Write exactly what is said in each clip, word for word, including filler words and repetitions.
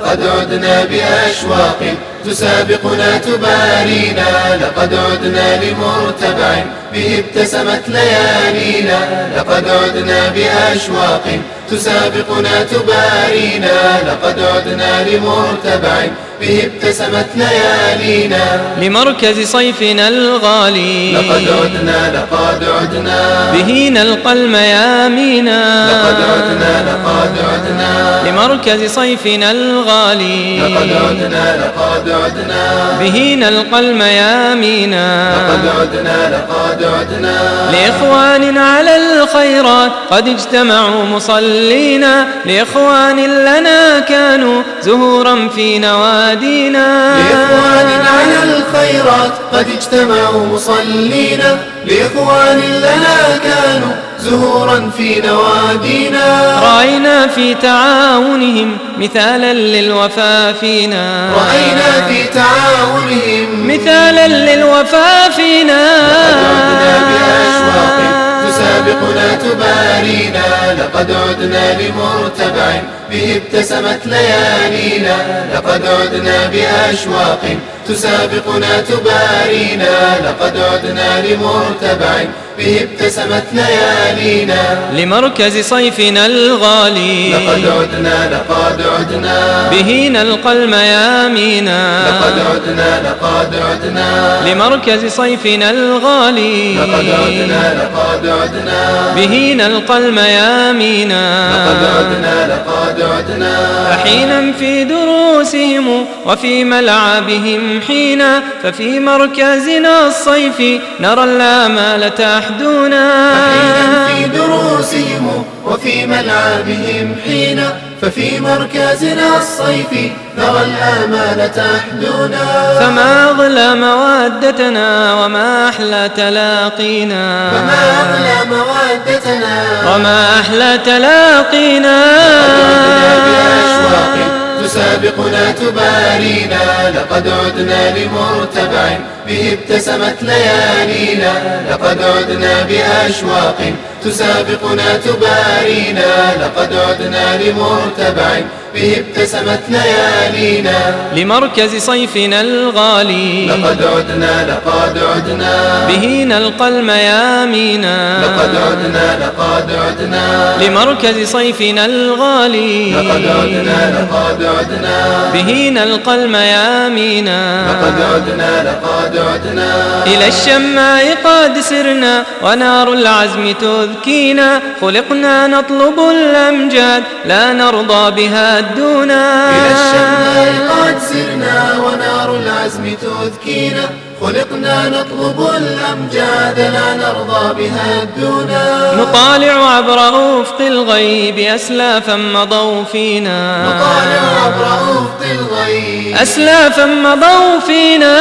لقد عدنا بأشواق تسابقنا تبارينا، لقد عدنا لمرتبع به ابتسمت ليالينا، لقد عدنا بأشواق تسابقنا تبارينا، لقد عدنا لمرتبع به ابتسمت ليالينا، لمركز صيفنا الغالي لقد عدنا لقد عدنا به نلقى الميامينا، لقد عدنا لقد عدنا لمركز صيفنا الغالي لقد عدنا لقد عدنا به نلقى الميامينا، لقد عدنا لقد عدنا لإخوان على الخيرات قد اجتمعوا مصلينا، لإخوان لنا كانوا زهورا في نوادينا، لإخوان على الخيرات قد اجتمعوا مصلينا، لإخوان لنا كانوا زهورا في نوادينا، رأينا في تعاونهم مثالا للوفا فينا، رأينا في تعاونهم مثالا للوفا فينا، تسابقنا تبارينا، لقد عدنا لمرتبع به ابتسمت ليالينا، لقد عدنا بأشواق تسابقنا تبارينا، لقد عدنا لمرتبع به ابتسمت ليالينا، لمركز صيفنا الغالي لقد عدنا لقد عدنا به نلقى الميامينا، لقد عدنا لقد عدنا لمركز صيفنا الغالي لقد عدنا لقد عدنا به نلقى الميامينا، لقد عدنا لقد عدنا حينا في دروسهم وفي ملعبهم حينا، ففي مركزنا الصيفي نرى الآمال تحدونا، حينا في دروسهم وفي ملعبهم حينا، ففي مركزنا الصيفي نرى الآمال تحدونا، فما أغلى مودتنا وما أحلى تلاقينا، فما أغلى مودتنا وما أحلى تلاقينا، تسابقنا تبارينا، لقد عدنا لمرتبع به ابتسمت ليالينا، لقد عدنا بأشواق تسابقنا تبارينا، لقد عدنا لمرتبع به ابتسمت ليالينا، لمركز صيفنا الغالي لقد عدنا لقد عدنا به نلقى الميامينا، لقد عدنا لقد عدنا لمركز صيفنا الغالي لقد عدنا لقد عدنا به نلقى الميامينا، لقد عدنا لقد عدنا إلى الشماء قد سرنا ونار العزم تذكينا، خلقنا نطلب الأمجاد لا نرضى بها الدونا، إلى الشماء قد سرنا ونار العزم تذكينا، خلقنا نطلب الأمجاد لا نرضى بها الدونا، نطالع عبر أفق الغيب أسلافا مضوا فينا، نطالع عبر أفق الغيب أسلافا مضوا فينا،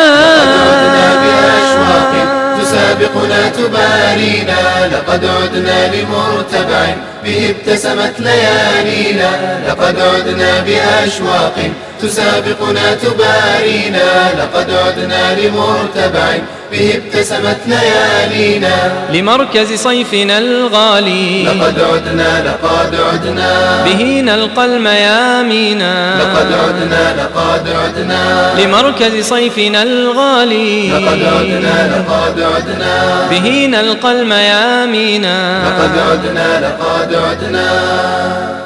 تسابقنا تبارينا، لقد عدنا لمرتبع به ابتسمت ليالينا، لقد عدنا بأشواق تسابقنا تبارينا، لقد عدنا لمرتبع به ابتسمت ليالينا، لمركز صيفنا الغالي لقد عدنا لقد عدنا به نلقى الميامينا، لقد عدنا لقد عدنا لمركز صيفنا الغالي لقد عدنا لقد عدنا به نلقى الميامينا، لقد عدنا لقد عدنا